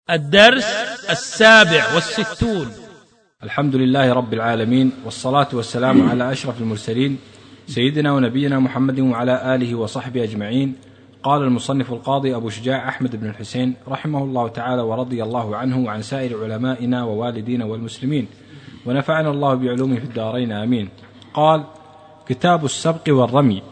الدرس 67. الحمد لله رب العالمين، والصلاة والسلام على أشرف المرسلين سيدنا ونبينا محمد وعلى آله وصحبه أجمعين. قال المصنف القاضي أبو شجاع أحمد بن الحسين رحمه الله تعالى ورضي الله عنه وعن سائر علمائنا ووالدينا والمسلمين، ونفعنا الله بعلومه في الدارين آمين. قال: كتاب السبق والرمي.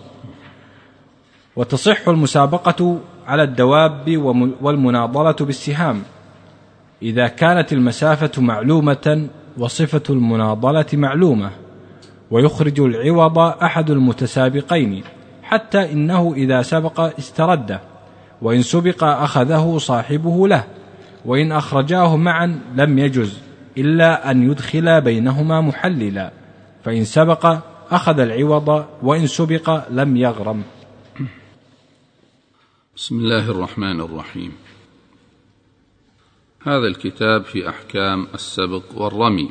وتصح المسابقة على الدواب والمناضلة بالسهام إذا كانت المسافة معلومة وصفة المناضلة معلومة، ويخرج العوض أحد المتسابقين، حتى إنه إذا سبق استرد، وإن سبق أخذه صاحبه له، وإن أخرجاه معا لم يجز إلا أن يدخل بينهما محللا، فإن سبق أخذ العوض، وإن سبق لم يغرم. بسم الله الرحمن الرحيم. هذا الكتاب في أحكام السبق والرمي.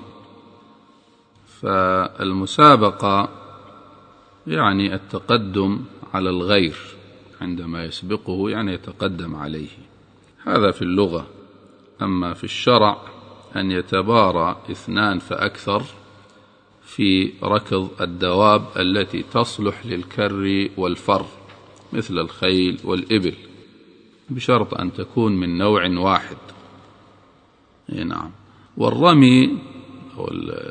فالمسابقة يعني التقدم على الغير، عندما يسبقه يعني يتقدم عليه، هذا في اللغة. أما في الشرع أن يتبارى اثنان فأكثر في ركض الدواب التي تصلح للكر والفر مثل الخيل والإبل، بشرط أن تكون من نوع واحد. نعم. والرمي أو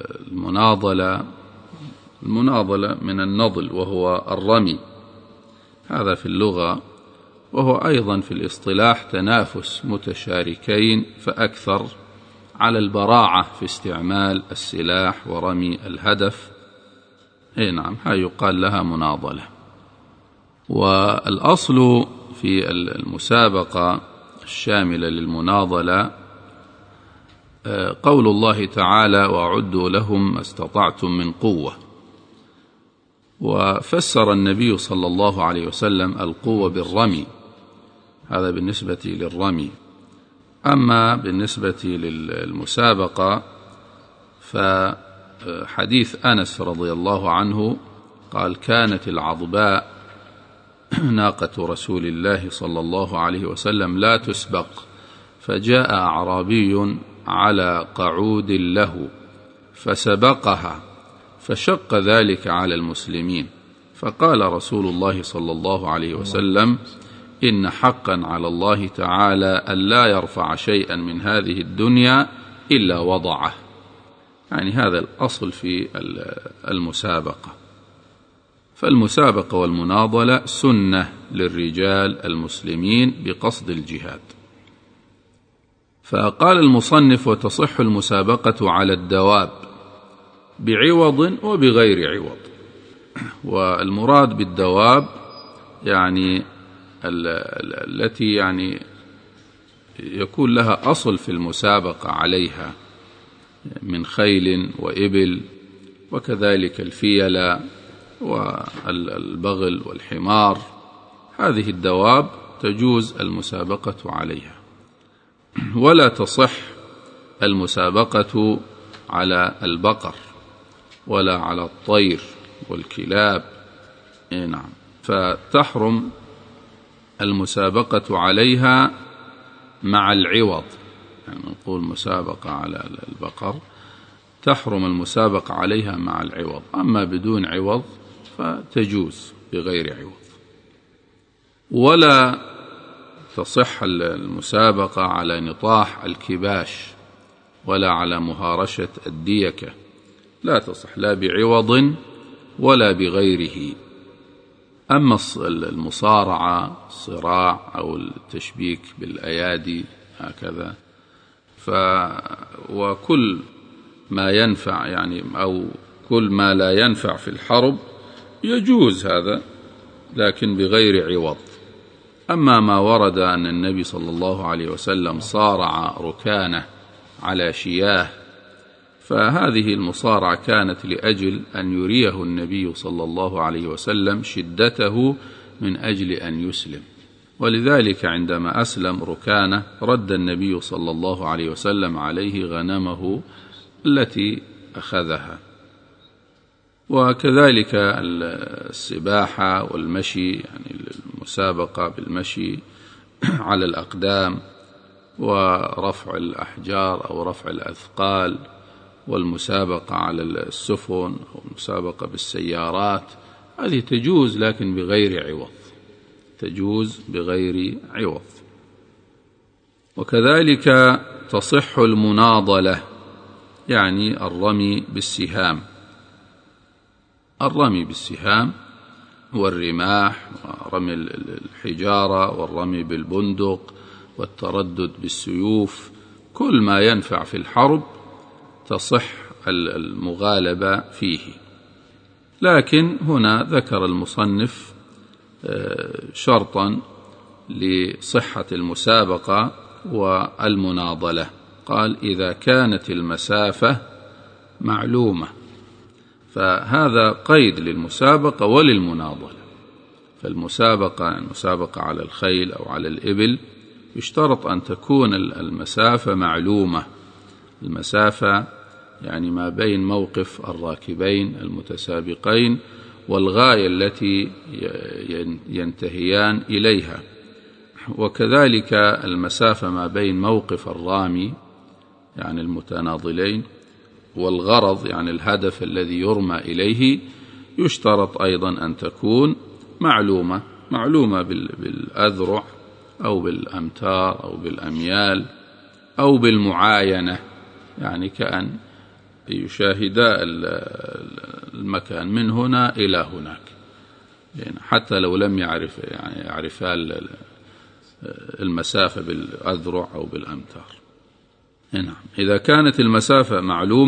المناضلة من النضل وهو الرمي، هذا في اللغة. وهو أيضا في الاصطلاح تنافس متشاركين فأكثر على البراعة في استعمال السلاح ورمي الهدف. نعم، هاي يقال لها مناضلة. والأصل في المسابقة الشاملة للمناضلة قول الله تعالى: وأعدوا لهم ما استطعتم من قوة. وفسر النبي صلى الله عليه وسلم القوة بالرمي، هذا بالنسبة للرمي. أما بالنسبة للمسابقة فحديث أنس رضي الله عنه قال: كانت العضباء ناقة رسول الله صلى الله عليه وسلم لا تسبق، فجاء أعرابي على قعود له فسبقها، فشق ذلك على المسلمين، فقال رسول الله صلى الله عليه وسلم: إن حقا على الله تعالى ألا يرفع شيئا من هذه الدنيا إلا وضعه. يعني هذا الأصل في المسابقة. فالمسابقة والمناضلة سنة للرجال المسلمين بقصد الجهاد. فقال المصنف: وتصح المسابقة على الدواب بعوض وبغير عوض. والمراد بالدواب يعني التي يعني يكون لها أصل في المسابقة عليها من خيل وإبل، وكذلك الفيلة والبغل والحمار، هذه الدواب تجوز المسابقة عليها. ولا تصح المسابقة على البقر ولا على الطير والكلاب. نعم. فتحرم المسابقة عليها مع العوض، يعني نقول مسابقة على البقر تحرم المسابقة عليها مع العوض، أما بدون عوض فتجوز بغير عوض. ولا تصح المسابقة على نطاح الكباش ولا على مهارشة الديكة، لا تصح لا بعوض ولا بغيره. أما المصارعة، الصراع أو التشبيك بالأيادي هكذا، وكل ما ينفع يعني أو كل ما لا ينفع في الحرب يجوز هذا، لكن بغير عوض. أما ما ورد أن النبي صلى الله عليه وسلم صارع ركانه على شياه، فهذه المصارعة كانت لأجل أن يريه النبي صلى الله عليه وسلم شدته من أجل أن يسلم. ولذلك عندما أسلم ركانه رد النبي صلى الله عليه وسلم عليه غنمه التي أخذها. وكذلك السباحة والمشي، يعني المسابقة بالمشي على الأقدام، ورفع الأحجار أو رفع الأثقال، والمسابقة على السفن أو المسابقة بالسيارات، هذه تجوز لكن بغير عوض، تجوز بغير عوض. وكذلك تصح المناضلة، يعني الرمي بالسهام، الرمي بالسهام والرماح ورمي الحجارة والرمي بالبندق والتردد بالسيوف، كل ما ينفع في الحرب تصح المغالبة فيه. لكن هنا ذكر المصنف شرطا لصحة المسابقة والمناضلة، قال إذا كانت المسافة معلومة، فهذا قيد للمسابقة وللمناضلة. فالمسابقة المسابقة على الخيل أو على الإبل يشترط أن تكون المسافة معلومة، المسافة يعني ما بين موقف الراكبين المتسابقين والغاية التي ينتهيان إليها، وكذلك المسافة ما بين موقف الرامي يعني المتناضلين والغرض يعني الهدف الذي يرمى إليه، يشترط أيضا أن تكون معلومة بالأذرع أو بالأمتار أو بالأميال أو بالمعاينة، يعني كأن يشاهدا المكان من هنا إلى هناك، يعني حتى لو لم يعرفا المسافة بالأذرع أو بالأمتار. نعم، إذا كانت المسافة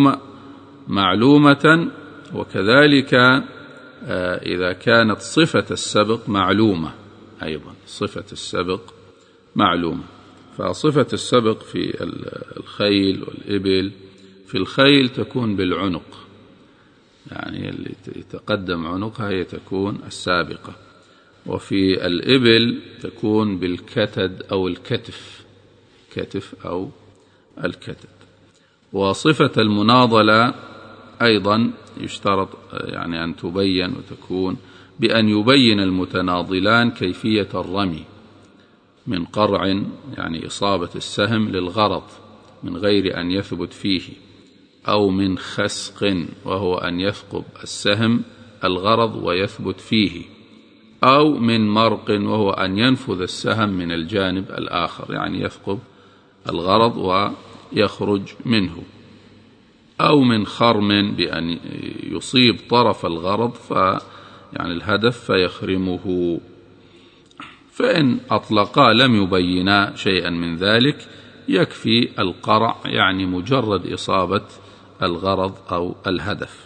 معلومة، وكذلك إذا كانت صفة السبق معلومة أيضا، صفة السبق معلومة. فصفة السبق في الخيل والإبل، في الخيل تكون بالعنق، يعني اللي يتقدم عنقها هي تكون السابقة، وفي الإبل تكون بالكتد أو الكتف، كتف أو الكتد. وصفة المناضلة أيضا يشترط يعني أن تبين وتكون بأن يبين المتناضلان كيفية الرمي من قرع، يعني إصابة السهم للغرض من غير أن يثبت فيه، أو من خسق وهو أن يثقب السهم الغرض ويثبت فيه، أو من مرق وهو أن ينفذ السهم من الجانب الآخر، يعني يثقب الغرض ويخرج منه، أو من خرم بأن يصيب طرف الغرض يعني الهدف فيخرمه. فإن أطلقا لم يبينا شيئا من ذلك يكفي القرع، يعني مجرد إصابة الغرض أو الهدف.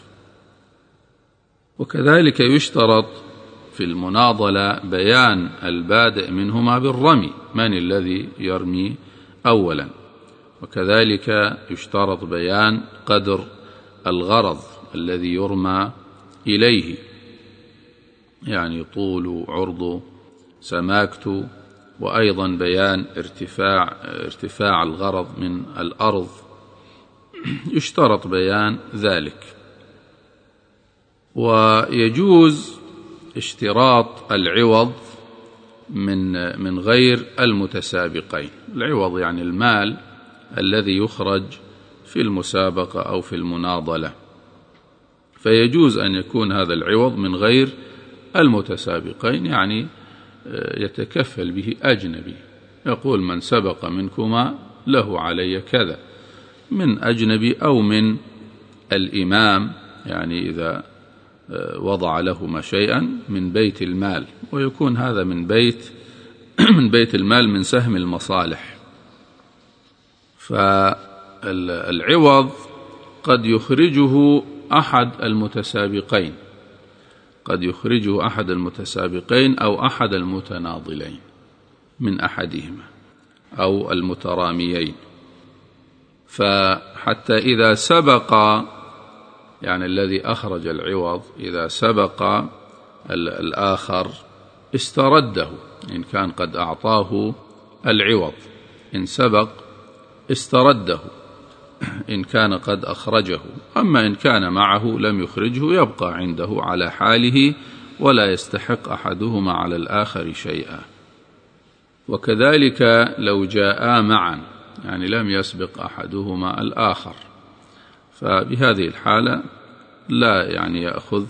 وكذلك يشترط في المناضلة بيان البادئ منهما بالرمي، من الذي يرمي أولا، وكذلك يشترط بيان قدر الغرض الذي يرمى إليه، يعني طول، عرض، سماكته، وأيضا بيان ارتفاع الغرض من الأرض، يشترط بيان ذلك. ويجوز اشتراط العوض من غير المتسابقين، العوض يعني المال الذي يخرج في المسابقة أو في المناضلة، فيجوز أن يكون هذا العوض من غير المتسابقين، يعني يتكفل به أجنبي، يقول من سبق منكما له علي كذا، من أجنبي أو من الإمام، يعني إذا وضع لهما شيئا من بيت المال، ويكون هذا من بيت المال من سهم المصالح. فالعوض قد يخرجه أحد المتسابقين، قد يخرجه أحد المتسابقين أو أحد المتناضلين من أحدهما أو المتراميين. فحتى إذا سبق، يعني الذي أخرج العوض إذا سبق الآخر استرده، إن كان قد أعطاه العوض، إن سبق استرده إن كان قد أخرجه، أما إن كان معه لم يخرجه يبقى عنده على حاله ولا يستحق أحدهما على الآخر شيئا. وكذلك لو جاءا معا يعني لم يسبق أحدهما الآخر، فبهذه الحالة لا يعني يأخذ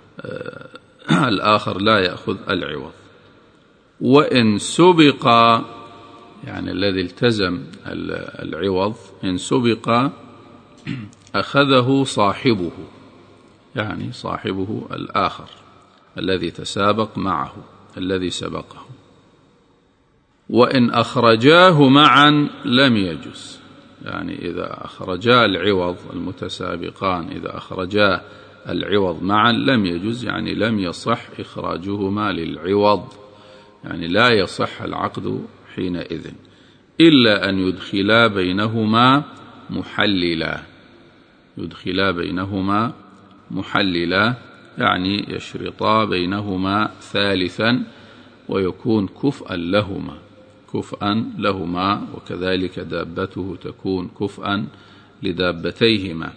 الآخر لا يأخذ العوض. وإن سبق يعني الذي التزم العوض إن سبق أخذه صاحبه، يعني صاحبه الآخر الذي تسابق معه الذي سبقه. وإن أخرجاه معا لم يجز، يعني إذا أخرجا العوض المتسابقان إذا أخرجا العوض معا لم يجز، يعني لم يصح إخراجهما للعوض، يعني لا يصح العقد حينئذ إلا أن يدخلا بينهما محللا، يدخلا بينهما محللا يعني يشرطا بينهما ثالثا ويكون كفءا لهما، وكذلك دابته تكون كفءا لدابتيهما.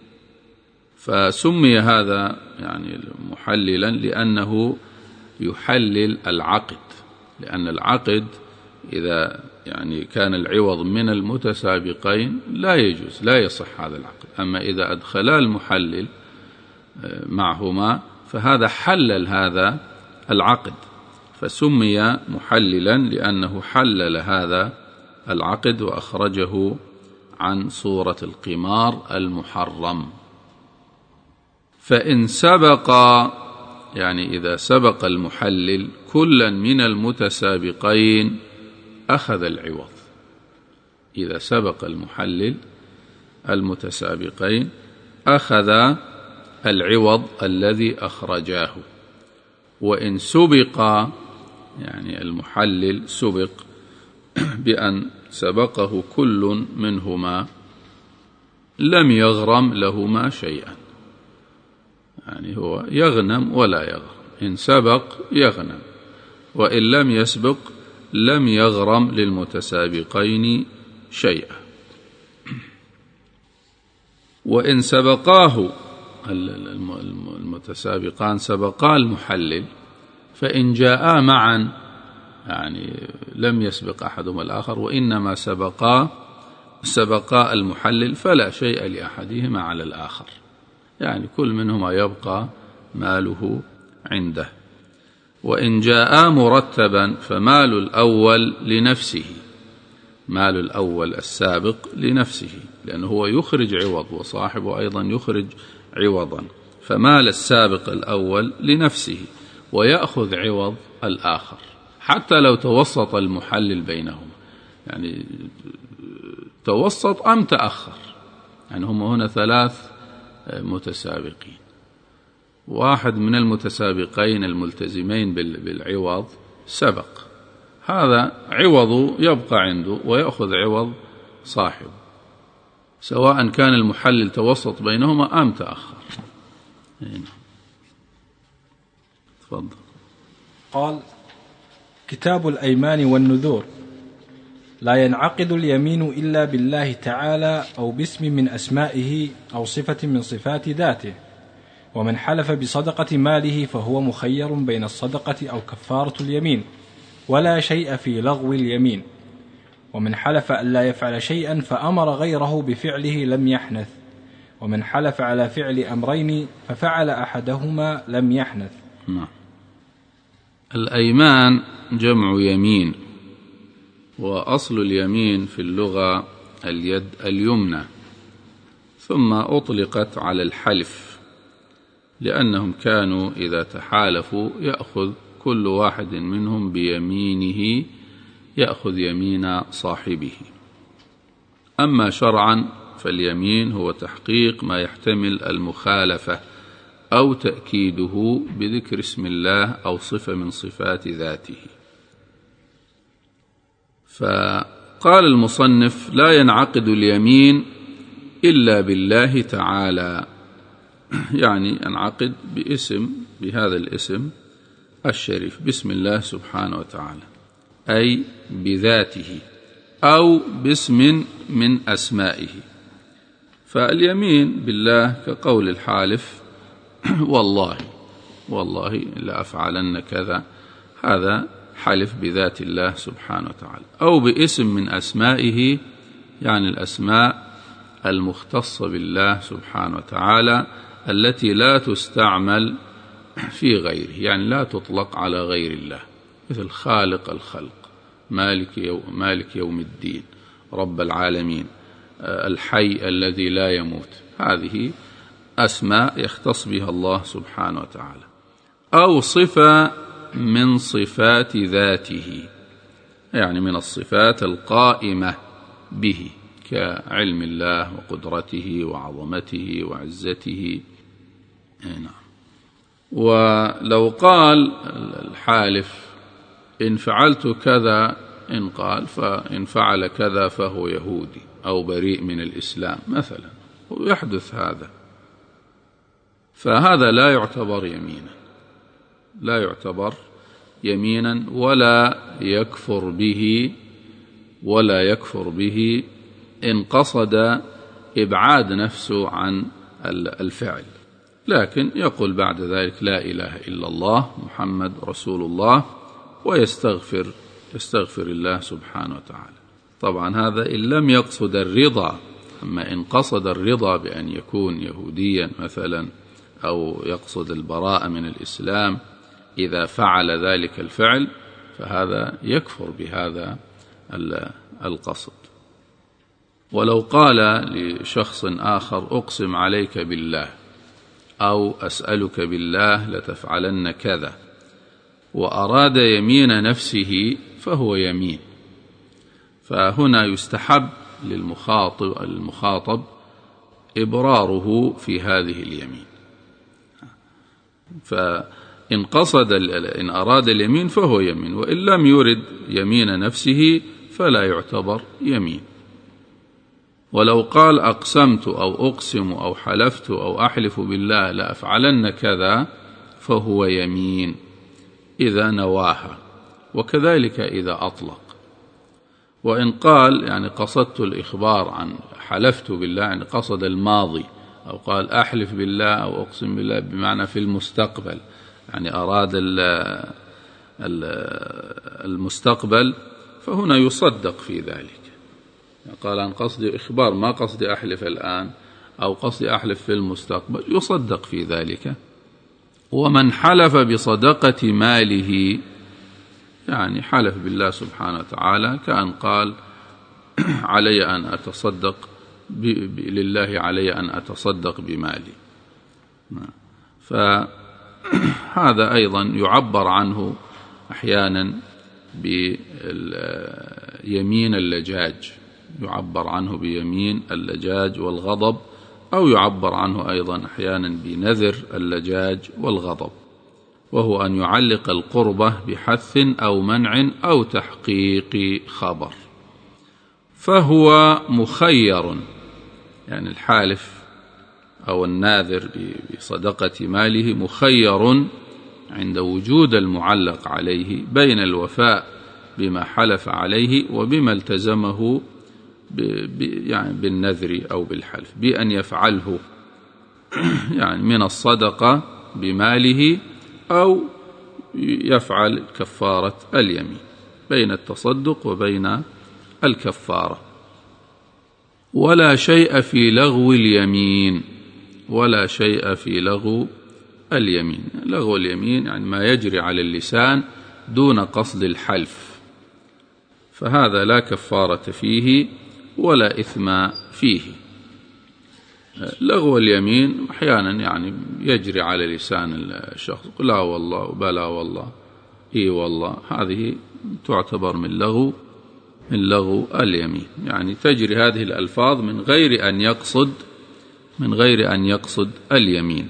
فسمي هذا يعني محللا لأنه يحلل العقد، لأن العقد إذا يعني كان العوض من المتسابقين لا يجوز لا يصح هذا العقد. أما إذا أدخلا المحلل معهما فهذا حلل هذا العقد، فسمي محللا لأنه حلل هذا العقد وأخرجه عن صورة القمار المحرم. فإن سبق يعني إذا سبق المحلل كلا من المتسابقين أخذ العوض، إذا سبق المحلل المتسابقين أخذ العوض الذي أخرجاه. وإن سبق يعني المحلل سبق بأن سبقه كل منهما لم يغرم لهما شيئا، يعني هو يغنم ولا يغرم، إن سبق يغنم، وإن لم يسبق لم يغرم للمتسابقين شيئا. وإن سبقاه المتسابقان سبقا المحلل فإن جاءا معا يعني لم يسبق أحدهما الآخر وإنما سبقا المحلل فلا شيء لأحدهما على الآخر، يعني كل منهما يبقى ماله عنده. وإن جاء مرتبا فمال الأول لنفسه، مال الأول السابق لنفسه لأنه هو يخرج عوض وصاحبه أيضا يخرج عوضا، فمال السابق الأول لنفسه ويأخذ عوض الآخر حتى لو توسط المحلل بينهما، يعني توسط أم تأخر، يعني هم هنا ثلاث متسابقين، واحد من المتسابقين الملتزمين بالعوض سبق، هذا عوضه يبقى عنده ويأخذ عوض صاحبه سواء كان المحلل توسط بينهما أم تأخر. تفضل. قال: كتاب الأيمان والنذور: لا ينعقد اليمين إلا بالله تعالى أو باسم من أسمائه أو صفة من صفات ذاته، ومن حلف بصدقة ماله فهو مخير بين الصدقة أو كفارة اليمين، ولا شيء في لغو اليمين. ومن حلف أن لا يفعل شيئا فأمر غيره بفعله لم يحنث، ومن حلف على فعل أمرين ففعل أحدهما لم يحنث. الأيمان جمع يمين، وأصل اليمين في اللغة اليد اليمنى، ثم أطلقت على الحلف لأنهم كانوا إذا تحالفوا يأخذ كل واحد منهم بيمينه، يأخذ يمين صاحبه. أما شرعا فاليمين هو تحقيق ما يحتمل المخالفة أو تأكيده بذكر اسم الله أو صفة من صفات ذاته. فقال المصنف: لا ينعقد اليمين إلا بالله تعالى، يعني ينعقد باسم، بهذا الاسم الشريف، باسم الله سبحانه وتعالى، أي بذاته أو باسم من أسمائه. فاليمين بالله كقول الحالف والله لأفعلن كذا، هذا حلف بذات الله سبحانه وتعالى، أو باسم من أسمائه يعني الأسماء المختصة بالله سبحانه وتعالى التي لا تستعمل في غيره، يعني لا تطلق على غير الله، مثل خالق الخلق، مالك يوم الدين، رب العالمين، الحي الذي لا يموت. هذه أسماء يختص بها الله سبحانه وتعالى. أو صفة من صفات ذاته، يعني من الصفات القائمة به كعلم الله وقدرته وعظمته وعزته. نعم. ولو قال الحالف إن فعلت كذا، إن قال فإن فعل كذا فهو يهودي أو بريء من الإسلام مثلا، ويحدث هذا، فهذا لا يعتبر يمينا، لا يعتبر يمينا ولا يكفر به إن قصد إبعاد نفسه عن الفعل، لكن يقول بعد ذلك لا إله إلا الله محمد رسول الله ويستغفر الله سبحانه وتعالى. طبعا هذا إن لم يقصد الرضا. أما إن قصد الرضا بأن يكون يهوديا مثلا أو يقصد البراءة من الإسلام إذا فعل ذلك الفعل، فهذا يكفر بهذا القصد. ولو قال لشخص آخر أقسم عليك بالله أو أسألك بالله لتفعلن كذا، وأراد يمين نفسه فهو يمين، فهنا يستحب للمخاطب إبراره في هذه اليمين. إن أراد اليمين فهو يمين، وإن لم يرد يمين نفسه فلا يعتبر يمين. ولو قال أقسمت أو أقسم أو حلفت أو أحلف بالله لأفعلن كذا فهو يمين إذا نواها، وكذلك إذا أطلق. وإن قال يعني قصدت الإخبار عن حلفت بالله، يعني قصد الماضي، أو قال أحلف بالله أو أقسم بالله بمعنى في المستقبل، يعني أراد المستقبل، فهنا يصدق في ذلك. قال عن قصدي إخبار ما قصدي أحلف الآن أو قصدي أحلف في المستقبل، يصدق في ذلك. ومن حلف بصدقة ماله، يعني حلف بالله سبحانه وتعالى كأن قال علي أن أتصدق لله علي أن أتصدق بمالي، فهذا أيضا يعبر عنه أحيانا بيمين اللجاج، يعبر عنه بيمين اللجاج والغضب، أو يعبر عنه أيضا أحيانا بنذر اللجاج والغضب، وهو أن يعلق القربة بحث أو منع أو تحقيق خبر، فهو مخير، يعني الحالف أو الناذر بصدقة ماله مخير عند وجود المعلق عليه بين الوفاء بما حلف عليه وبما التزمه يعني بالنذر أو بالحلف بأن يفعله، يعني من الصدقة بماله أو يفعل كفارة اليمين، بين التصدق وبين الكفارة. ولا شيء في لغو اليمين، ولا شيء في لغو اليمين. لغو اليمين يعني ما يجري على اللسان دون قصد الحلف، فهذا لا كفارة فيه ولا إثم فيه. لغو اليمين أحيانا يعني يجري على لسان الشخص، لا والله بلا والله إي والله، هذه تعتبر من لغو اليمين، يعني تجري هذه الألفاظ من غير أن يقصد اليمين.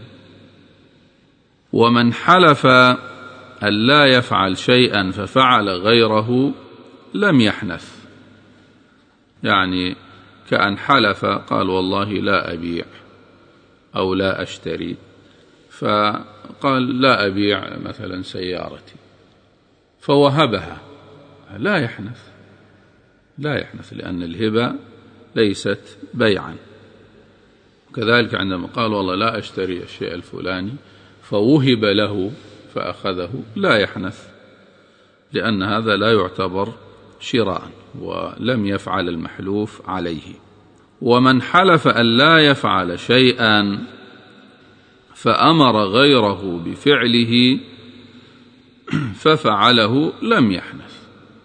ومن حلف أن لا يفعل شيئا ففعل غيره لم يحنث، يعني كأن حلف قال والله لا أبيع أو لا أشتري، فقال لا أبيع مثلا سيارتي فوهبها، لا يحنث لأن الهبة ليست بيعا. كذلك عندما قال والله لا أشتري الشيء الفلاني فوهب له فأخذه، لا يحنث، لأن هذا لا يعتبر شراء ولم يفعل المحلوف عليه. ومن حلف أن لا يفعل شيئا فأمر غيره بفعله ففعله لم يحنث.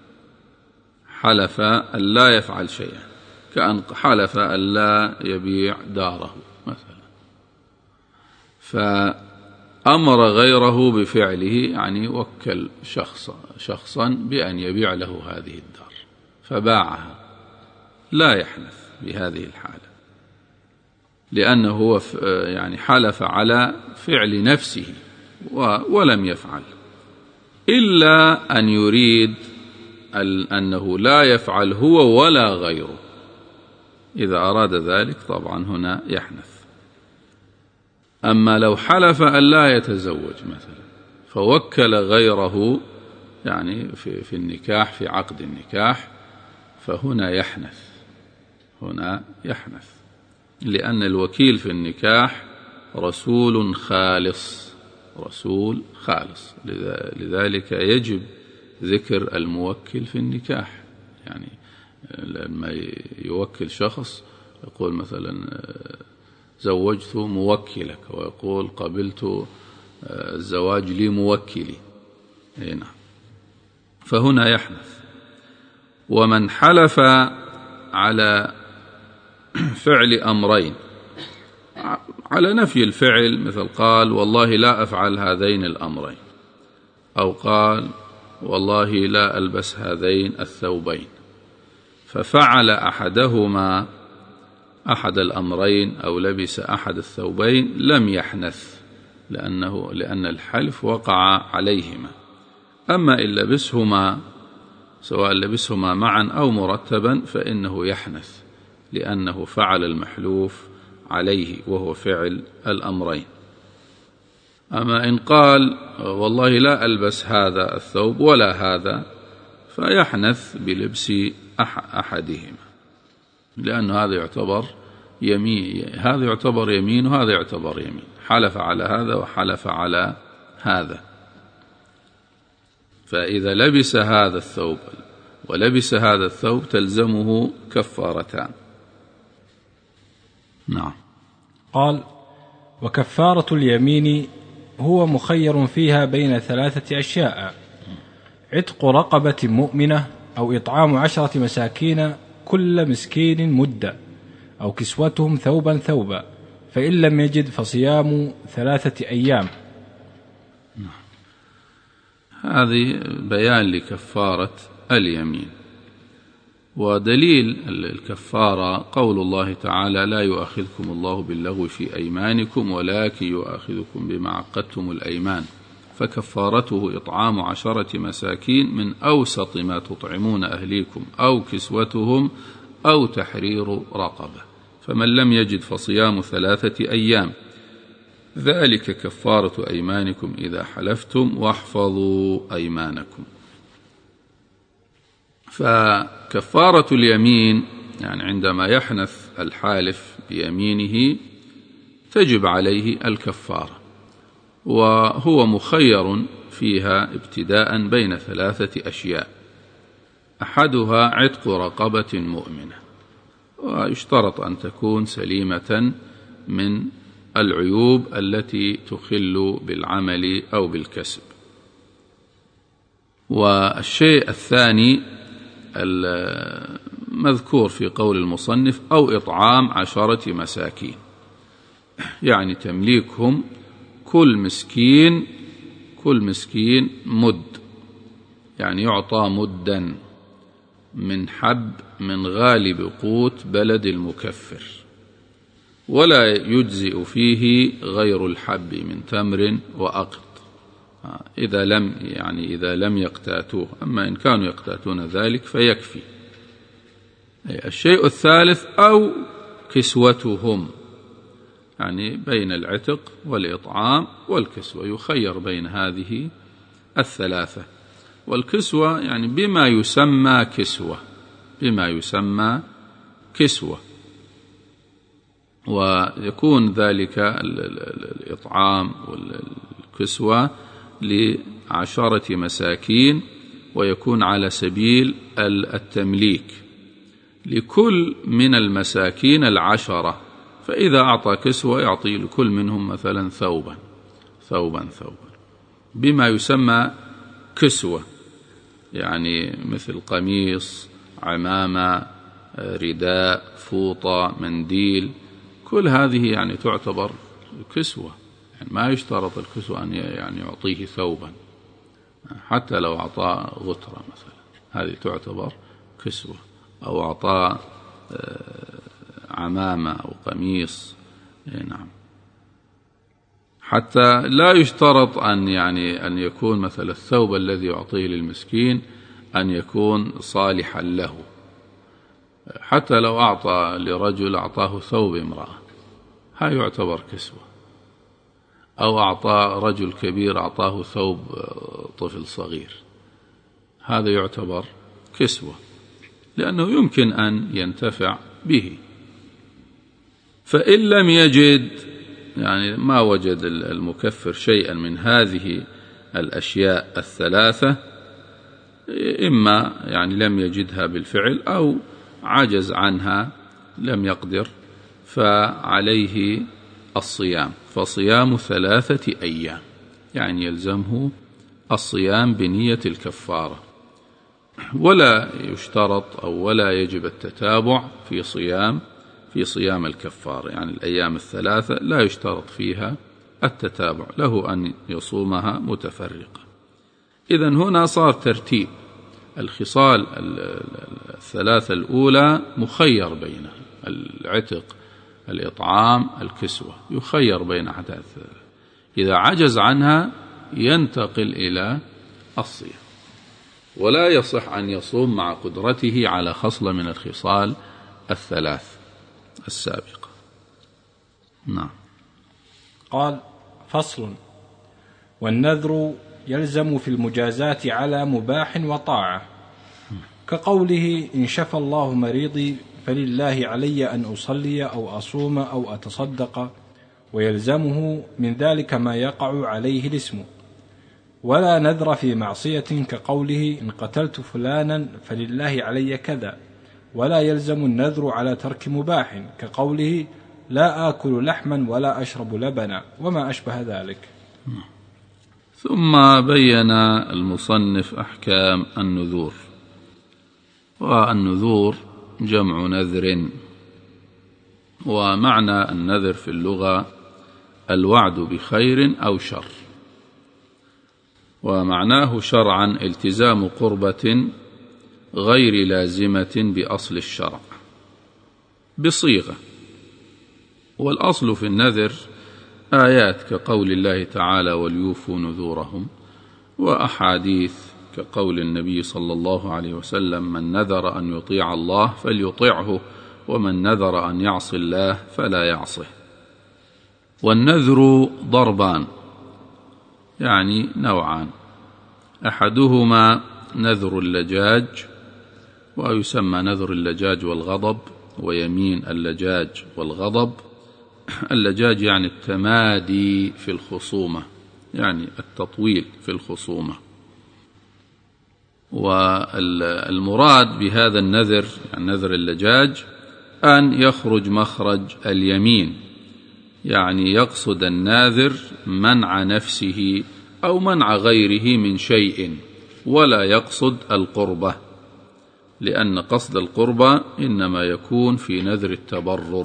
حلف أن لا يفعل شيئا، كأن حلف أن لا يبيع داره مثلا، فأمر غيره بفعله، يعني وكل شخصا بأن يبيع له هذه الدار فباعها، لا يحنث بهذه الحالة، لأنه هو يعني حلف على فعل نفسه ولم يفعل، إلا أن يريد أنه لا يفعل هو ولا غيره. إذا أراد ذلك طبعا هنا يحنث. أما لو حلف أن لا يتزوج مثلا فوكل غيره، يعني في النكاح، في عقد النكاح، فهنا يحنث، هنا يحنث، لأن الوكيل في النكاح رسول خالص، رسول خالص، لذلك يجب ذكر الموكل في النكاح. يعني لما يوكل شخص يقول مثلا زوجت موكلك، ويقول قبلت الزواج لموكلي، نعم، فهنا يحنث. ومن حلف على فعل أمرين، على نفي الفعل، مثل قال والله لا أفعل هذين الأمرين، أو قال والله لا ألبس هذين الثوبين، ففعل أحدهما، أحد الأمرين، أو لبس أحد الثوبين، لم يحنث، لأن الحلف وقع عليهما. أما إن لبسهما، سواء لبسهما معا أو مرتبا، فإنه يحنث، لأنه فعل المحلوف عليه وهو فعل الأمرين. أما إن قال والله لا ألبس هذا الثوب ولا هذا، فيحنث بلبس أحدهما، لأن هذا يعتبر يمين، هذا يعتبر يمين وهذا يعتبر يمين، حلف على هذا وحلف على هذا. فإذا لبس هذا الثوب ولبس هذا الثوب تلزمه كفارتان. نعم. قال: وكفارة اليمين هو مخير فيها بين 3 أشياء: عتق رقبة مؤمنة، أو إطعام 10 مساكين كل مسكين مدة، أو كسوتهم ثوبا، فإن لم يجد فصيام 3 أيام. هذه بيان لكفارة اليمين. ودليل الكفارة قول الله تعالى: لا يؤاخذكم الله باللغو في أيمانكم ولكن يؤاخذكم بما عقدتم الأيمان، فكفارته إطعام 10 مساكين من أوسط ما تطعمون أهليكم، أو كسوتهم، أو تحرير رقبة، فمن لم يجد فصيام 3 أيام، ذلك كفارة أيمانكم إذا حلفتم، واحفظوا أيمانكم. فكفارة اليمين، يعني عندما يحنث الحالف بيمينه تجب عليه الكفارة، وهو مخير فيها ابتداء بين 3 أشياء: أحدها عتق رقبة مؤمنة، ويشترط أن تكون سليمة من العيوب التي تخل بالعمل أو بالكسب. والشيء الثاني المذكور في قول المصنف: أو إطعام 10 مساكين، يعني تمليكهم كل مسكين مد، يعني يعطى مدا من حب من غالب قوت بلد المكفر، ولا يجزئ فيه غير الحب من تمر وأقط، إذا لم يقتاتوه، أما إن كانوا يقتاتون ذلك فيكفي. الشيء الثالث: أو كسوتهم، يعني بين العتق والإطعام والكسوة، يخير بين هذه ال3. والكسوة يعني بما يسمى كسوة، ويكون ذلك الإطعام والكسوة ل10 مساكين ويكون على سبيل التمليك لكل من المساكين 10، فإذا أعطى كسوة يعطي لكل منهم مثلا ثوبا بما يسمى كسوة، يعني مثل قميص، عمامة، رداء، فوطة، منديل، كل هذه يعني تعتبر كسوة. يعني ما يشترط الكسوة أن يعني يعطيه ثوبا، حتى لو أعطاه غترة مثلا هذه تعتبر كسوة، أو أعطاه عمامة أو قميص. نعم. حتى لا يشترط أن يكون مثل الثوب الذي يعطيه للمسكين أن يكون صالحا له، حتى لو أعطى لرجل أعطاه ثوب امرأة هذا يعتبر كسوة، أو أعطى رجل كبير أعطاه ثوب طفل صغير هذا يعتبر كسوة، لأنه يمكن أن ينتفع به. فإن لم يجد، يعني ما وجد المكفر شيئا من هذه الأشياء الثلاثة، إما يعني لم يجدها بالفعل أو عجز عنها لم يقدر، فعليه الصيام، فصيام 3 أيام، يعني يلزمه الصيام بنية الكفارة، ولا يشترط أو ولا يجب التتابع في صيام الكفارة، يعني الأيام 3 لا يشترط فيها التتابع، له أن يصومها متفرقة. إذن هنا صار ترتيب الخصال 3 الأولى مخير بينها، العتق، الإطعام، الكسوة، يخير بين أحداث، إذا عجز عنها ينتقل إلى الصيام، ولا يصح أن يصوم مع قدرته على خصلة من الخصال 3 السابقة. نعم. قال: فصل: والنذر يلزم في المجازات على مباح وطاعة، كقوله: إن شفى الله مريضي فلله علي أن أصلي أو أصوم أو أتصدق، ويلزمه من ذلك ما يقع عليه الاسم. ولا نذر في معصية، كقوله: إن قتلت فلانا فلله علي كذا، ولا يلزم النذر على ترك مباح، كقوله: لا آكل لحما ولا أشرب لبنا، وما أشبه ذلك. ثم بين المصنف أحكام النذور. والنذور جمع نذر، ومعنى النذر في اللغة الوعد بخير أو شر، ومعناه شرعا التزام قربة غير لازمة بأصل الشرع بصيغة. والأصل في النذر آيات كقول الله تعالى: وليوفوا نذورهم، وأحاديث كقول النبي صلى الله عليه وسلم: من نذر أن يطيع الله فليطيعه، ومن نذر أن يعصي الله فلا يعصه. والنذر ضربان، يعني نوعان: أحدهما نذر اللجاج، ويسمى نذر اللجاج والغضب، ويمين اللجاج والغضب. اللجاج يعني التمادي في الخصومة، يعني التطويل في الخصومة. والمراد بهذا النذر، يعني نذر اللجاج، أن يخرج مخرج اليمين، يعني يقصد الناذر منع نفسه أو منع غيره من شيء، ولا يقصد القربة، لأن قصد القربة إنما يكون في نذر التبرر.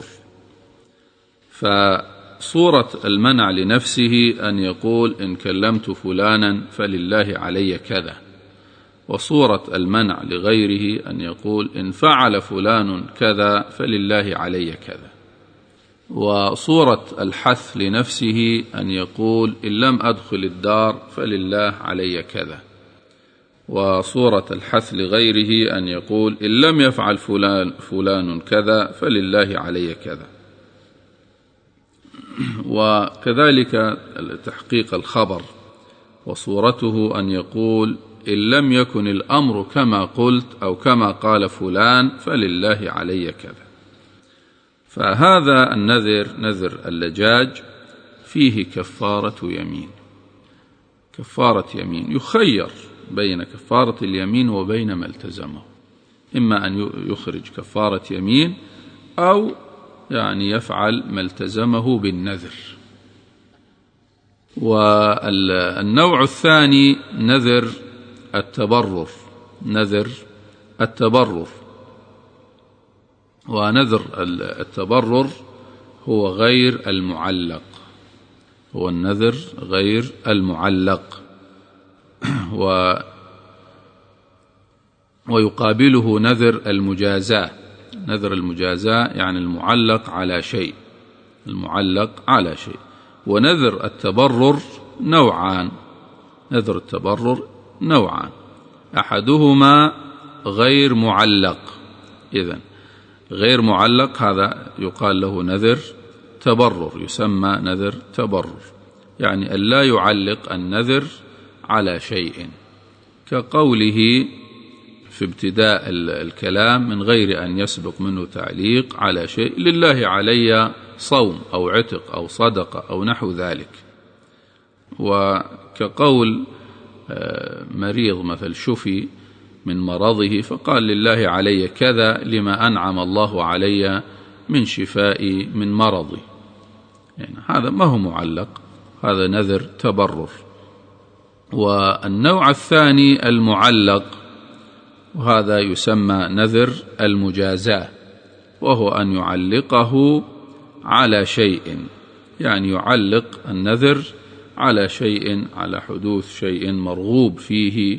فصورة المنع لنفسه أن يقول: إن كلمت فلانا فلله علي كذا، وصورة المنع لغيره أن يقول: إن فعل فلان كذا فلله علي كذا. وصورة الحث لنفسه أن يقول: إن لم أدخل الدار فلله علي كذا. وصورة الحث لغيره أن يقول: إن لم يفعل فلان كذا فلله علي كذا. وكذلك تحقيق الخبر، وصورته أن يقول: إن لم يكن الأمر كما قلت أو كما قال فلان فلله علي كذا. فهذا النذر، نذر اللجاج، فيه كفارة يمين، كفارة يمين، يخير بين كفارة اليمين وبين ما التزمه، إما أن يخرج كفارة يمين أو يعني يفعل ما التزمه بالنذر. والنوع الثاني نذر التبرر، نذر التبرر. ونذر التبرر هو غير المعلق، هو النذر غير المعلق، ويقابله نذر المجازاة. نذر المجازاة يعني المعلق على شيء، المعلق على شيء. ونذر التبرر نوعان، نذر التبرر نوعان، أحدهما غير معلق. إذن غير معلق هذا يقال له نذر تبرر، يسمى نذر تبرر، يعني أن لا يعلق النذر على شيء، كقوله في ابتداء الكلام من غير أن يسبق منه تعليق على شيء، لله علي صوم أو عتق أو صدقة أو نحو ذلك. وكقول مريض مثل شفي من مرضه فقال لله علي كذا لما أنعم الله علي من شفائي من مرضي، يعني هذا ما هو معلق، هذا نذر تبرر. والنوع الثاني المعلق، وهذا يسمى نذر المجازاة، وهو أن يعلقه على شيء، يعني يعلق النذر على شيء، على حدوث شيء مرغوب فيه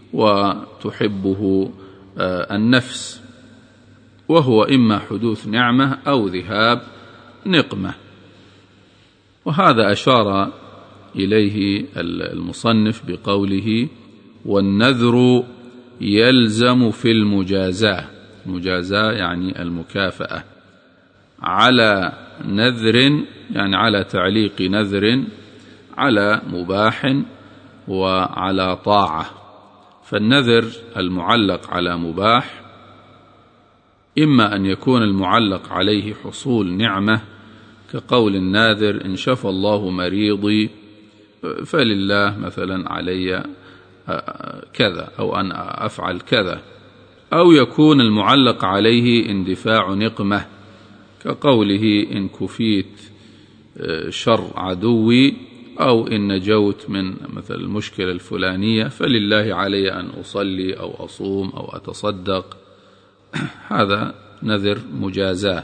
وتحبه النفس، وهو إما حدوث نعمة أو ذهاب نقمة. وهذا أشار إليه المصنف بقوله والنذر يلزم في المجازاة. المجازاة يعني المكافأة على نذر، يعني على تعليق نذر على مباح وعلى طاعة. فالنذر المعلق على مباح إما أن يكون المعلق عليه حصول نعمة، كقول الناذر إن شفى الله مريضي فلله مثلا علي كذا أو أن أفعل كذا، أو يكون المعلق عليه اندفاع نقمة، كقوله إن كفيت شر عدوي، أو إن نجوت من مثل المشكلة الفلانية فلله علي أن أصلي أو أصوم أو أتصدق. هذا نذر مجازاة.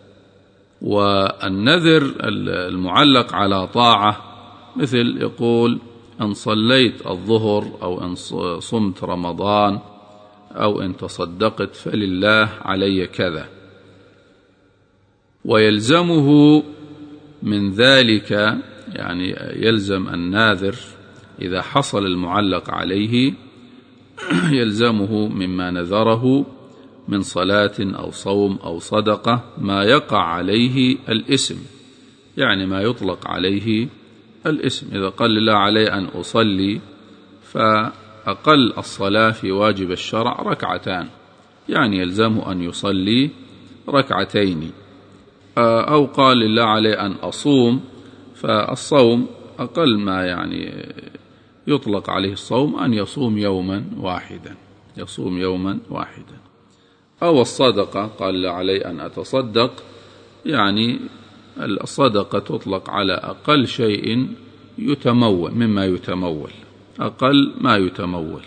والنذر المعلق على طاعة مثل يقول إن صليت الظهر أو إن صمت رمضان أو إن تصدقت فلله علي كذا. ويلزمه من ذلك، يعني يلزم الناذر إذا حصل المعلق عليه يلزمه مما نذره من صلاة أو صوم أو صدقة ما يقع عليه الاسم، يعني ما يطلق عليه الاسم. إذا قال لله علي أن أصلي فأقل الصلاة في واجب الشرع ركعتان، يعني يلزمه أن يصلي ركعتين. أو قال لله علي أن أصوم، فالصوم أقل ما يعني يطلق عليه الصوم أن يصوم يوما واحدا، يصوم يوما واحدا. أو الصدقة قال لله علي أن أتصدق، يعني الصدقة تطلق على أقل شيء يتمول مما يتمول، أقل ما يتمول.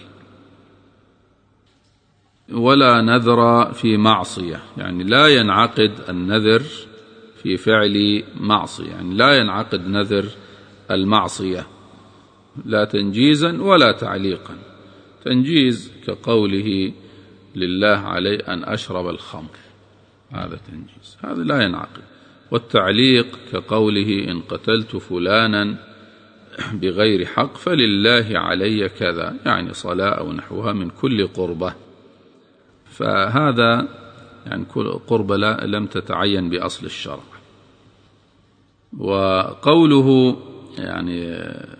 ولا نذر في معصية، يعني لا ينعقد النذر في فعل معصية، يعني لا ينعقد نذر المعصية لا تنجيزا ولا تعليقا. تنجيز كقوله لله علي أن أشرب الخمر، هذا تنجيز، هذا لا ينعقد. والتعليق كقوله إن قتلت فلانا بغير حق فلله علي كذا، يعني صلاة أو نحوها من كل قربة. فهذا يعني كل قربة لم تتعين بأصل الشرع. وقوله يعني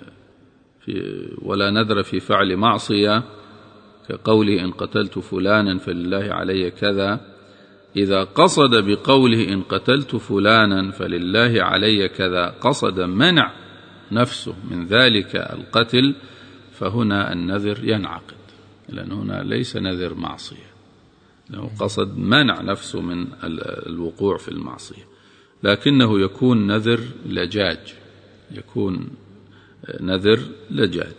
ولا نذر في فعل معصية كقوله إن قتلت فلانا فلله علي كذا، إذا قصد بقوله إن قتلت فلانا فلله علي كذا قصد منع نفسه من ذلك القتل، فهنا النذر ينعقد، لأن هنا ليس نذر معصية، لأنه قصد منع نفسه من الوقوع في المعصية، لكنه يكون نذر لجاج، يكون نذر لجاج.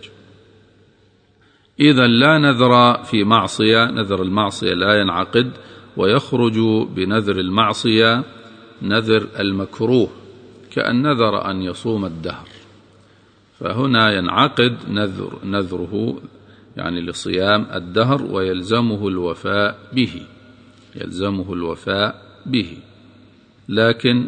إذا لا نذر في معصية، نذر المعصية لا ينعقد، ويخرج بنذر المعصية نذر المكروه، كأن نذر أن يصوم الدهر، فهنا ينعقد نذره يعني لصيام الدهر، ويلزمه الوفاء به، يلزمه الوفاء به. لكن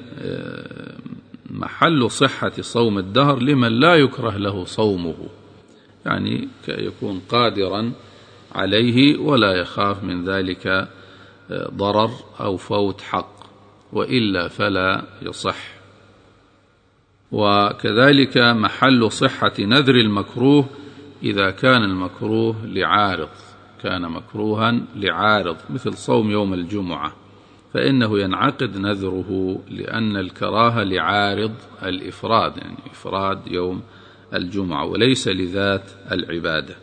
محل صحة صوم الدهر لمن لا يكره له صومه، يعني يكون قادرا عليه ولا يخاف من ذلك ضرر أو فوت حق، وإلا فلا يصح. وكذلك محل صحة نذر المكروه إذا كان المكروه لعارض، كان مكروها لعارض مثل صوم يوم الجمعة، فإنه ينعقد نذره، لأن الكراهة لعارض الإفراد، يعني إفراد يوم الجمعة وليس لذات العبادة.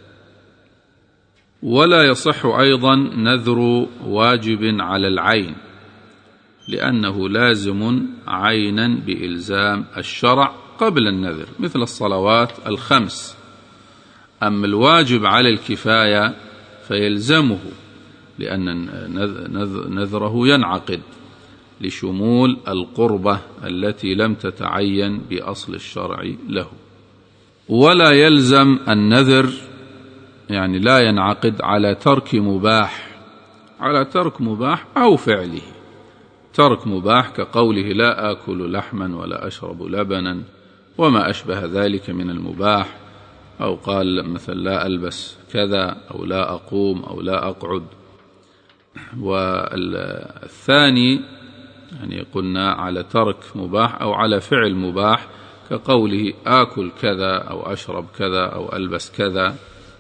ولا يصح أيضا نذر واجب على العين، لأنه لازم عينا بإلزام الشرع قبل النذر، مثل الصلوات الخمس. أما الواجب على الكفاية فيلزمه، لأن نذره ينعقد لشمول القربة التي لم تتعين بأصل الشرع له. ولا يلزم النذر، يعني لا ينعقد على ترك مباح، على ترك مباح أو فعله. ترك مباح كقوله لا آكل لحما ولا أشرب لبنا وما أشبه ذلك من المباح، أو قال مثلا لا ألبس كذا، أو لا أقوم، أو لا أقعد. والثاني يعني قلنا على ترك مباح أو على فعل مباح، كقوله آكل كذا أو أشرب كذا أو ألبس كذا،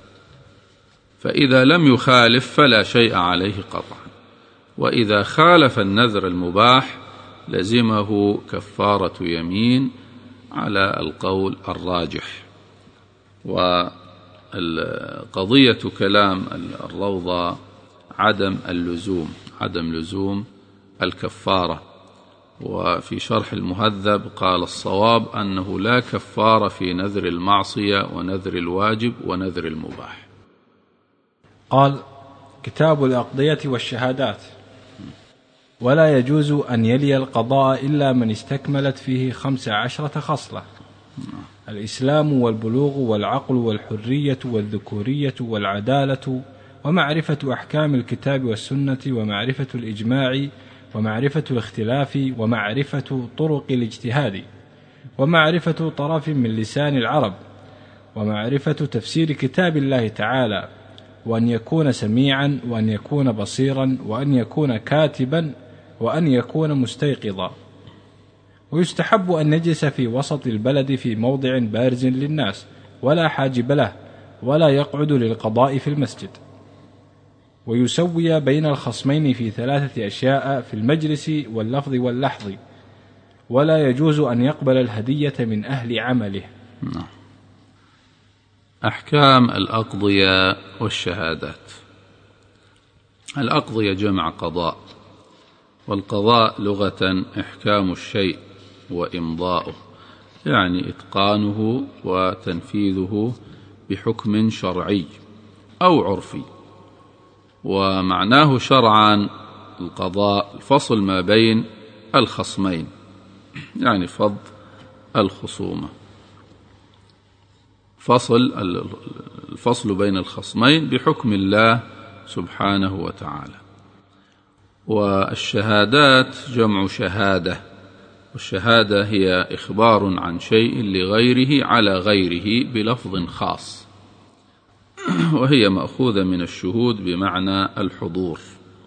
فإذا لم يخالف فلا شيء عليه قطعا. وإذا خالف النذر المباح لزمه كفارة يمين على القول الراجح. وقضية كلام الروضة عدم اللزوم، عدم لزوم الكفارة. وفي شرح المهذب قال الصواب أنه لا كفارة في نذر المعصية ونذر الواجب ونذر المباح. قال كتاب الأقضية والشهادات. ولا يجوز أن يلي القضاء إلا من استكملت فيه 15 خصلة: الإسلام والبلوغ والعقل والحرية والذكورية والعدالة ومعرفة أحكام الكتاب والسنة ومعرفة الإجماع ومعرفة الاختلاف ومعرفة طرق الاجتهاد ومعرفة طرف من لسان العرب ومعرفة تفسير كتاب الله تعالى، وأن يكون سميعا وأن يكون بصيرا وأن يكون كاتبا وأن يكون مستيقظا. ويستحب أن يجلس في وسط البلد في موضع بارز للناس ولا حاجب له، ولا يقعد للقضاء في المسجد. ويسوي بين الخصمين في 3 أشياء في المجلس واللفظ واللحظ. ولا يجوز أن يقبل الهدية من أهل عمله. أحكام الأقضية والشهادات. الأقضية جمع قضاء، والقضاء لغة إحكام الشيء وإمضاؤه، يعني إتقانه وتنفيذه بحكم شرعي أو عرفي. ومعناه شرعا القضاء الفصل ما بين الخصمين، يعني فض الخصومة، الفصل بين الخصمين بحكم الله سبحانه وتعالى. والشهادات جمع شهادة، والشهادة هي إخبار عن شيء لغيره على غيره بلفظ خاص، وهي مأخوذة من الشهود بمعنى الحضور.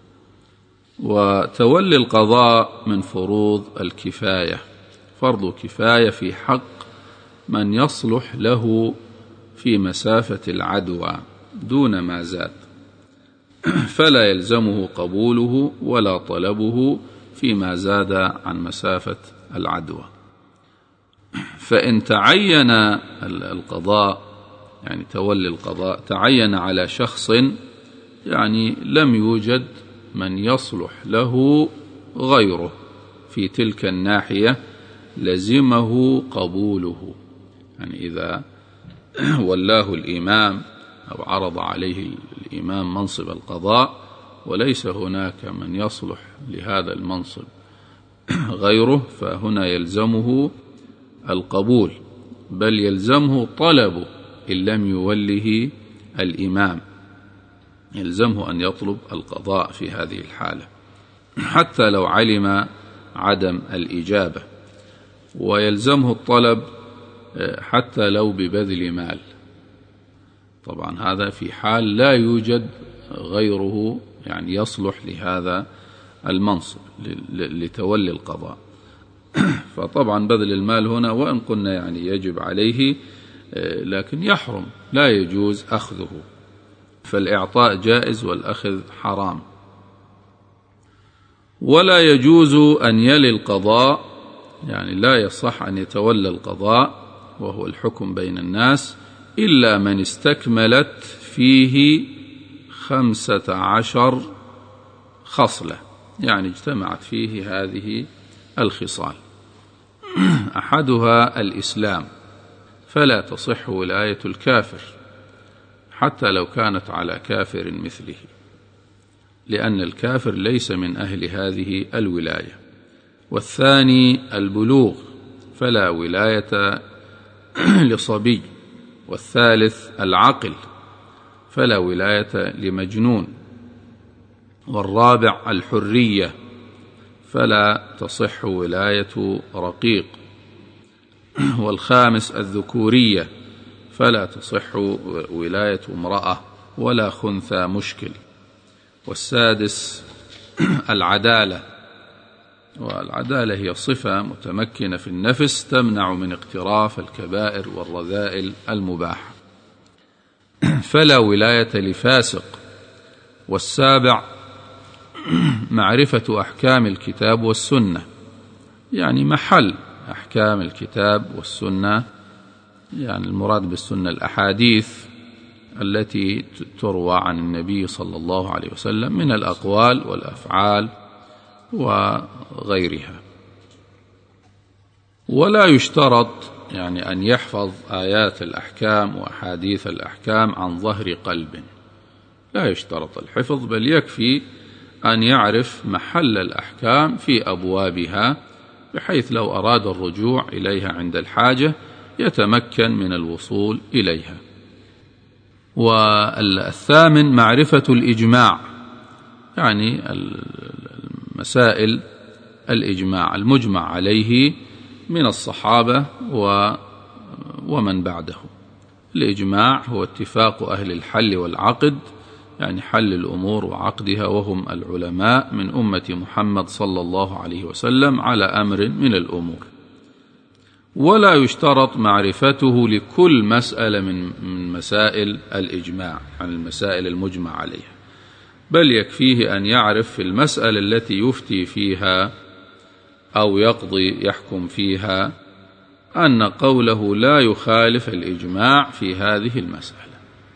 وتولي القضاء من فروض الكفاية، فرض كفاية في حق من يصلح له في مسافة العدوى دون ما زاد، فلا يلزمه قبوله ولا طلبه فيما زاد عن مسافة العدوى. فإن تعين القضاء يعني تولي القضاء تعين على شخص يعني لم يوجد من يصلح له غيره في تلك الناحية لزمه قبوله. يعني إذا ولاه الإمام أو عرض عليه الإمام منصب القضاء وليس هناك من يصلح لهذا المنصب غيره، فهنا يلزمه القبول، بل يلزمه طلبه إن لم يوله الإمام، يلزمه أن يطلب القضاء في هذه الحالة حتى لو علم عدم الإجابة، ويلزمه الطلب حتى لو ببذل مال. طبعا هذا في حال لا يوجد غيره يعني يصلح لهذا المنصب لتولي القضاء. فطبعا بذل المال هنا وإن قلنا يعني يجب عليه لكن يحرم، لا يجوز أخذه، فالإعطاء جائز والأخذ حرام. ولا يجوز أن يلي القضاء، يعني لا يصح أن يتولى القضاء وهو الحكم بين الناس إلا من استكملت فيه 15 خصلة، يعني اجتمعت فيه هذه الخصال. أحدها الإسلام، فلا تصح ولاية الكافر حتى لو كانت على كافر مثله، لأن الكافر ليس من أهل هذه الولاية. والثاني البلوغ، فلا ولاية لصبي. والثالث العقل، فلا ولاية لمجنون. والرابع الحرية، فلا تصح ولاية رقيق. والخامس الذكورية، فلا تصح ولاية امرأة ولا خنثى مشكل. والسادس العدالة، والعدالة هي صفة متمكنة في النفس تمنع من اقتراف الكبائر والرذائل المباحة، فلا ولاية لفاسق. والسابع معرفة أحكام الكتاب والسنة، يعني محل أحكام الكتاب والسنة، يعني المراد بالسنة الأحاديث التي تروى عن النبي صلى الله عليه وسلم من الأقوال والأفعال وغيرها. ولا يشترط يعني أن يحفظ آيات الأحكام وأحاديث الأحكام عن ظهر قلب، لا يشترط الحفظ، بل يكفي أن يعرف محل الأحكام في أبوابها، بحيث لو أراد الرجوع إليها عند الحاجة يتمكن من الوصول إليها. والثامن معرفة الإجماع، يعني مسائل الإجماع المجمع عليه من الصحابة ومن بعدهم. الإجماع هو اتفاق أهل الحل والعقد، يعني حل الأمور وعقدها، وهم العلماء من أمة محمد صلى الله عليه وسلم على أمر من الأمور. ولا يشترط معرفته لكل مسألة من مسائل الإجماع عن المسائل المجمع عليها، بل يكفيه أن يعرف في المسألة التي يفتي فيها أو يقضي يحكم فيها أن قوله لا يخالف الإجماع في هذه المسألة.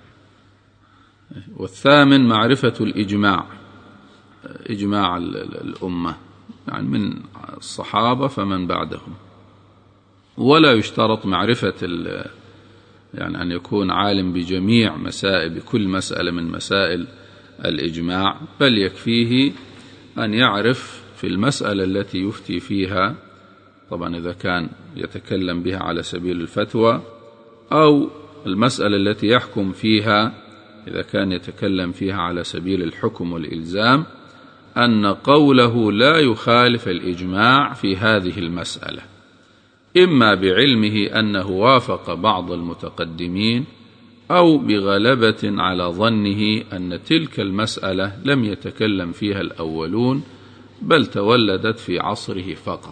والثامن معرفة الإجماع، إجماع الأمة، يعني من الصحابة فمن بعدهم. ولا يشترط معرفة يعني أن يكون عالم بجميع بكل مسألة من مسائل الإجماع، بل يكفيه أن يعرف في المسألة التي يفتي فيها، طبعا إذا كان يتكلم بها على سبيل الفتوى، أو المسألة التي يحكم فيها إذا كان يتكلم فيها على سبيل الحكم والإلزام، أن قوله لا يخالف الإجماع في هذه المسألة، إما بعلمه أنه وافق بعض المتقدمين، أو بغلبة على ظنه أن تلك المسألة لم يتكلم فيها الأولون بل تولدت في عصره فقط.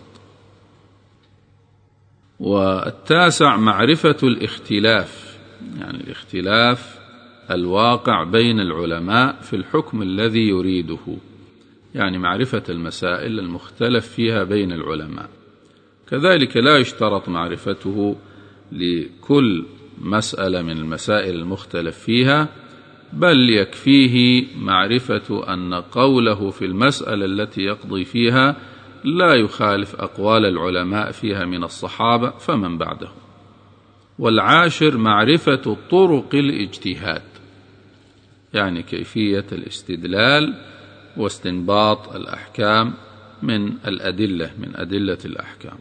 والتاسع معرفة الاختلاف، يعني الاختلاف الواقع بين العلماء في الحكم الذي يريده، يعني معرفة المسائل المختلف فيها بين العلماء. كذلك لا يشترط معرفته لكل مسألة من المسائل المختلف فيها، بل يكفيه معرفة أن قوله في المسألة التي يقضي فيها لا يخالف أقوال العلماء فيها من الصحابة فمن بعده. والعاشر معرفة طرق الاجتهاد، يعني كيفية الاستدلال واستنباط الأحكام من الأدلة، من أدلة الأحكام.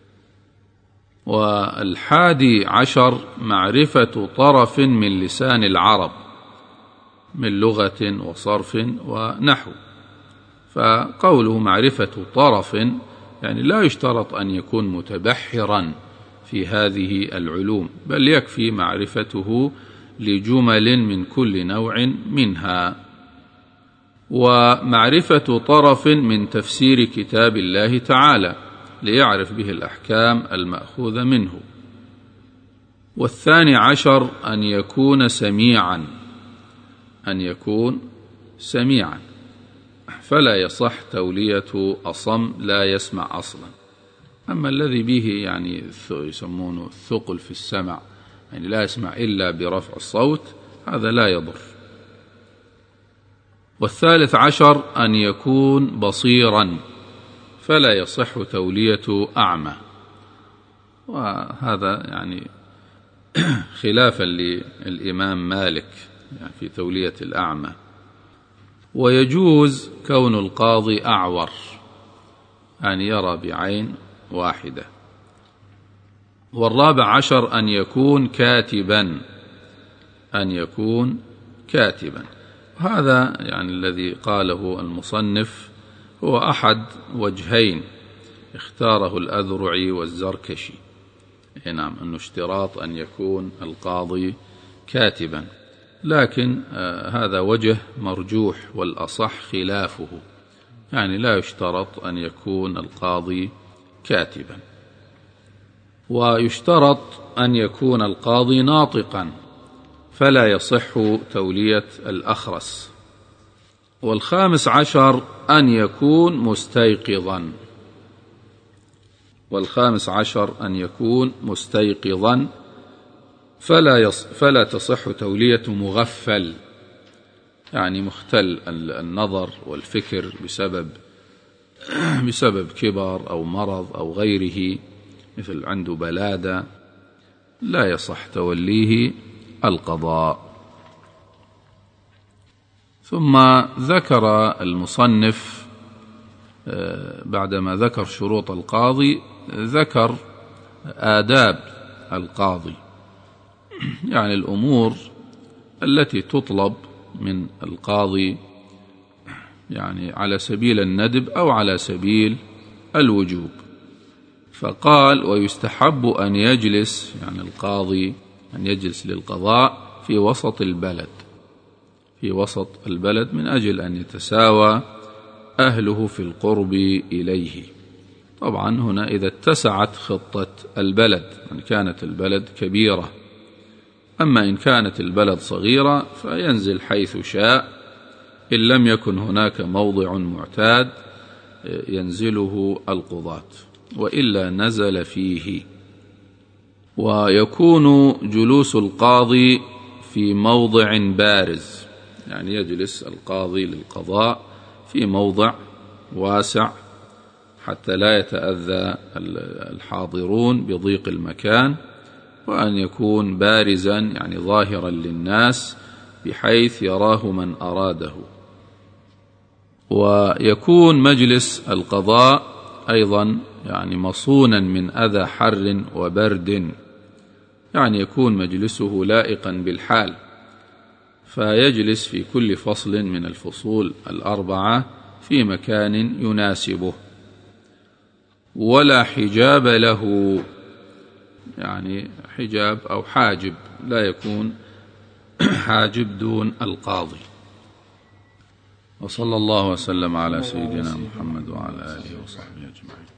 والحادي عشر معرفة طرف من لسان العرب من لغة وصرف ونحو. فقوله معرفة طرف يعني لا يشترط أن يكون متبحرا في هذه العلوم، بل يكفي معرفته لجمل من كل نوع منها. ومعرفة طرف من تفسير كتاب الله تعالى ليعرف به الأحكام المأخوذة منه. والثاني عشر أن يكون سميعا، أن يكون سميعا، فلا يصح تولية أصم لا يسمع أصلا. أما الذي به يعني يسمونه الثقل في السمع، يعني لا يسمع إلا برفع الصوت، هذا لا يضر. والثالث عشر أن يكون بصيرا، فلا يصح تولية أعمى، وهذا يعني خلافا للإمام مالك يعني في تولية الأعمى. ويجوز كون القاضي أعور، أن يرى بعين واحدة. والرابع عشر أن يكون كاتبا، أن يكون كاتبا. هذا يعني الذي قاله المصنف هو أحد وجهين اختاره الأذرعي والزركشي، نعم، أنه اشتراط أن يكون القاضي كاتبا، لكن هذا وجه مرجوح والأصح خلافه، يعني لا يشترط أن يكون القاضي كاتبا. ويشترط أن يكون القاضي ناطقا، فلا يصح تولية الأخرس. والخامس عشر أن يكون مستيقظا، والخامس عشر أن يكون مستيقظا، فلا تصح تولية مغفل، يعني مختل النظر والفكر بسبب كبر أو مرض أو غيره، مثل عنده بلادة، لا يصح توليه القضاء. ثم ذكر المصنف بعدما ذكر شروط القاضي ذكر آداب القاضي، يعني الأمور التي تطلب من القاضي يعني على سبيل الندب أو على سبيل الوجوب. فقال: ويستحب أن يجلس، يعني القاضي أن يجلس للقضاء في وسط البلد، في وسط البلد، من أجل أن يتساوى أهله في القرب إليه. طبعا هنا إذا اتسعت خطة البلد، إن كانت البلد كبيرة. أما إن كانت البلد صغيرة فينزل حيث شاء، إن لم يكن هناك موضع معتاد ينزله القضاة، وإلا نزل فيه. ويكون جلوس القاضي في موضع بارز، يعني يجلس القاضي للقضاء في موضع واسع حتى لا يتأذى الحاضرون بضيق المكان، وأن يكون بارزا يعني ظاهرا للناس بحيث يراه من أراده. ويكون مجلس القضاء أيضا يعني مصونا من أذى حر وبرد، يعني يكون مجلسه لائقا بالحال، فيجلس في كل فصل من الفصول الأربعة في مكان يناسبه. ولا حجاب له، يعني حجاب أو حاجب، لا يكون حاجب دون القاضي. وصلى الله وسلم على سيدنا محمد وعلى آله وصحبه أجمعين.